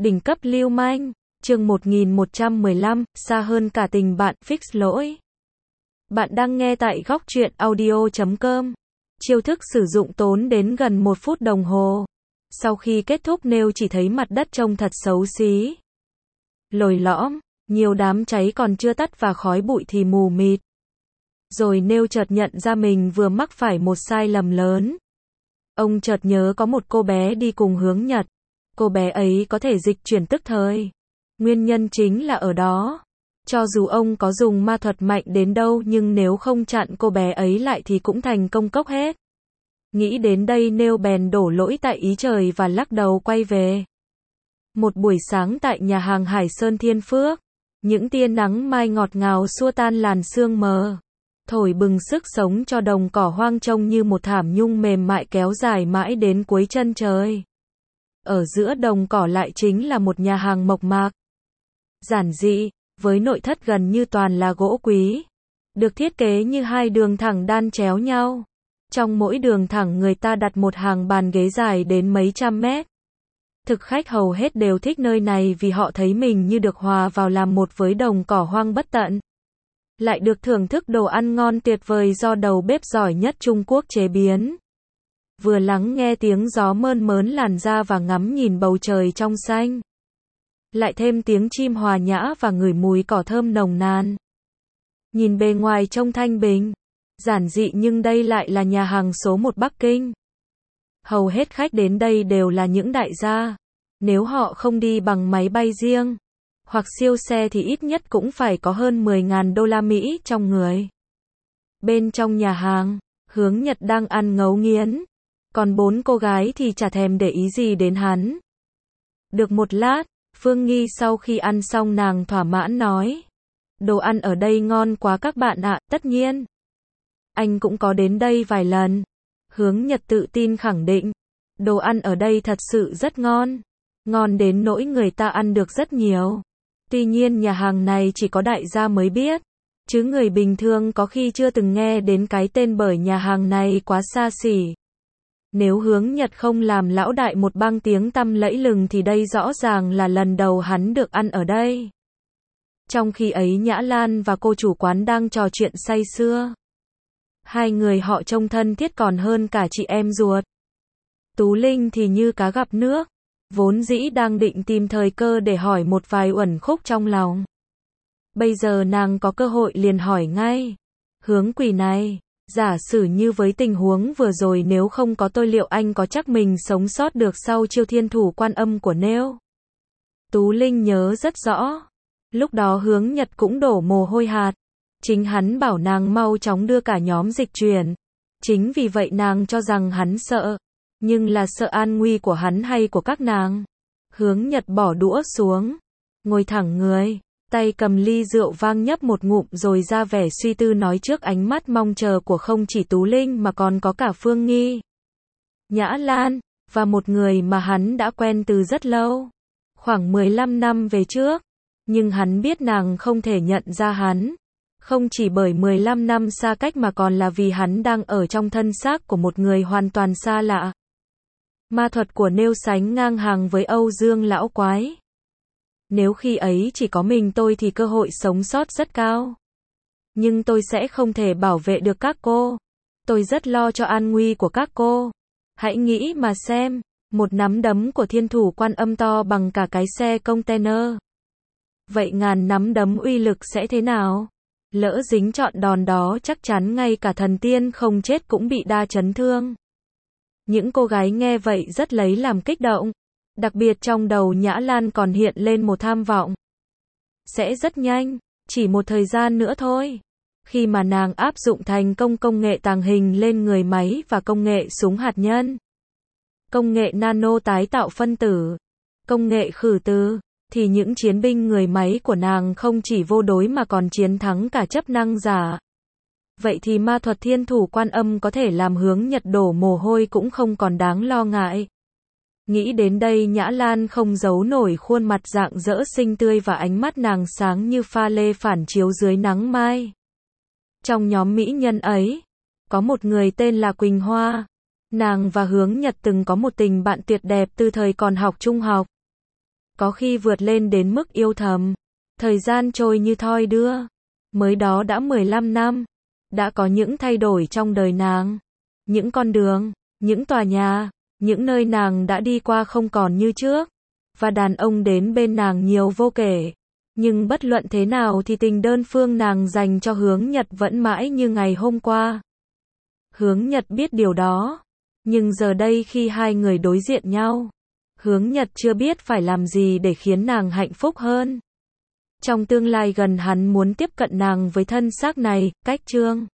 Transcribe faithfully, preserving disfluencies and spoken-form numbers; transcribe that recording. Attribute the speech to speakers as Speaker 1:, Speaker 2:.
Speaker 1: Đỉnh cấp lưu manh, chương một nghìn một trăm mười lăm, xa hơn cả tình bạn, fix lỗi. Bạn đang nghe tại góc truyện audio chấm com. Chiêu thức sử dụng tốn đến gần một phút đồng hồ. Sau khi kết thúc Nêu chỉ thấy mặt đất trông thật xấu xí. Lồi lõm, nhiều đám cháy còn chưa tắt và khói bụi thì mù mịt. Rồi Nêu chợt nhận ra mình vừa mắc phải một sai lầm lớn. Ông chợt nhớ có một cô bé đi cùng Hướng Nhật. Cô bé ấy có thể dịch chuyển tức thời. Nguyên nhân chính là ở đó. Cho dù ông có dùng ma thuật mạnh đến đâu nhưng nếu không chặn cô bé ấy lại thì cũng thành công cốc hết. Nghĩ đến đây Nêu bèn đổ lỗi tại ý trời và lắc đầu quay về. Một buổi sáng tại nhà hàng Hải Sơn Thiên Phước, những tia nắng mai ngọt ngào xua tan làn sương mờ, thổi bừng sức sống cho đồng cỏ hoang trông như một thảm nhung mềm mại kéo dài mãi đến cuối chân trời. Ở giữa đồng cỏ lại chính là một nhà hàng mộc mạc, giản dị, với nội thất gần như toàn là gỗ quý, được thiết kế như hai đường thẳng đan chéo nhau. Trong mỗi đường thẳng người ta đặt một hàng bàn ghế dài đến mấy trăm mét. Thực khách hầu hết đều thích nơi này vì họ thấy mình như được hòa vào làm một với đồng cỏ hoang bất tận. Lại được thưởng thức đồ ăn ngon tuyệt vời do đầu bếp giỏi nhất Trung Quốc chế biến. Vừa lắng nghe tiếng gió mơn mớn làn da và ngắm nhìn bầu trời trong xanh. Lại thêm tiếng chim hòa nhã và ngửi mùi cỏ thơm nồng nàn. Nhìn bề ngoài trông thanh bình, giản dị nhưng đây lại là nhà hàng số một Bắc Kinh. Hầu hết khách đến đây đều là những đại gia. Nếu họ không đi bằng máy bay riêng hoặc siêu xe thì ít nhất cũng phải có hơn mười nghìn đô la Mỹ trong người. Bên trong nhà hàng, Hướng Nhật đang ăn ngấu nghiến. Còn bốn cô gái thì chả thèm để ý gì đến hắn. Được một lát, Phương Nghi sau khi ăn xong nàng thỏa mãn nói. Đồ ăn ở đây ngon quá các bạn ạ, tất nhiên. Anh cũng có đến đây vài lần. Hướng Nhật tự tin khẳng định. Đồ ăn ở đây thật sự rất ngon. Ngon đến nỗi người ta ăn được rất nhiều. Tuy nhiên nhà hàng này chỉ có đại gia mới biết. Chứ người bình thường có khi chưa từng nghe đến cái tên bởi nhà hàng này quá xa xỉ. Nếu Hướng Nhật không làm lão đại một bang tiếng tăm lẫy lừng thì đây rõ ràng là lần đầu hắn được ăn ở đây. Trong khi ấy Nhã Lan và cô chủ quán đang trò chuyện say sưa. Hai người họ trông thân thiết còn hơn cả chị em ruột. Tú Linh thì như cá gặp nước. Vốn dĩ đang định tìm thời cơ để hỏi một vài uẩn khúc trong lòng. Bây giờ nàng có cơ hội liền hỏi ngay. Hướng quỷ này, giả sử như với tình huống vừa rồi nếu không có tôi liệu anh có chắc mình sống sót được sau chiêu thiên thủ quan âm của Nêu? Tú Linh nhớ rất rõ. Lúc đó Hướng Nhật cũng đổ mồ hôi hạt. Chính hắn bảo nàng mau chóng đưa cả nhóm dịch chuyển. Chính vì vậy nàng cho rằng hắn sợ. Nhưng là sợ an nguy của hắn hay của các nàng? Hướng Nhật bỏ đũa xuống. Ngồi thẳng người. Tay cầm ly rượu vang nhấp một ngụm rồi ra vẻ suy tư nói trước ánh mắt mong chờ của không chỉ Tú Linh mà còn có cả Phương Nghi, Nhã Lan, và một người mà hắn đã quen từ rất lâu. Khoảng mười lăm năm về trước. Nhưng hắn biết nàng không thể nhận ra hắn. Không chỉ bởi mười lăm năm xa cách mà còn là vì hắn đang ở trong thân xác của một người hoàn toàn xa lạ. Ma thuật của Nêu sánh ngang hàng với Âu Dương lão quái. Nếu khi ấy chỉ có mình tôi thì cơ hội sống sót rất cao. Nhưng tôi sẽ không thể bảo vệ được các cô. Tôi rất lo cho an nguy của các cô. Hãy nghĩ mà xem, một nắm đấm của thiên thủ quan âm to bằng cả cái xe container. Vậy ngàn nắm đấm uy lực sẽ thế nào? Lỡ dính trọn đòn đó chắc chắn ngay cả thần tiên không chết cũng bị đa chấn thương. Những cô gái nghe vậy rất lấy làm kích động. Đặc biệt trong đầu Nhã Lan còn hiện lên một tham vọng. Sẽ rất nhanh, chỉ một thời gian nữa thôi. Khi mà nàng áp dụng thành công công nghệ tàng hình lên người máy và công nghệ súng hạt nhân, công nghệ nano tái tạo phân tử, công nghệ khử từ, thì những chiến binh người máy của nàng không chỉ vô đối mà còn chiến thắng cả chấp năng giả. Vậy thì ma thuật thiên thủ quan âm có thể làm Hướng Nhật đổ mồ hôi cũng không còn đáng lo ngại. Nghĩ đến đây Nhã Lan không giấu nổi khuôn mặt rạng rỡ xinh tươi và ánh mắt nàng sáng như pha lê phản chiếu dưới nắng mai. Trong nhóm mỹ nhân ấy, có một người tên là Quỳnh Hoa. Nàng và Hướng Nhật từng có một tình bạn tuyệt đẹp từ thời còn học trung học. có khi vượt lên đến mức yêu thầm. Thời gian trôi như thoi đưa. Mới đó đã mười lăm năm. Đã có những thay đổi trong đời nàng. Những con đường, những tòa nhà, những nơi nàng đã đi qua không còn như trước. Và đàn ông đến bên nàng nhiều vô kể. Nhưng bất luận thế nào thì tình đơn phương nàng dành cho Hướng Nhật vẫn mãi như ngày hôm qua. Hướng Nhật biết điều đó. Nhưng giờ đây khi hai người đối diện nhau, Hướng Nhật chưa biết phải làm gì để khiến nàng hạnh phúc hơn. Trong tương lai gần hắn muốn tiếp cận nàng với thân xác này, cách chương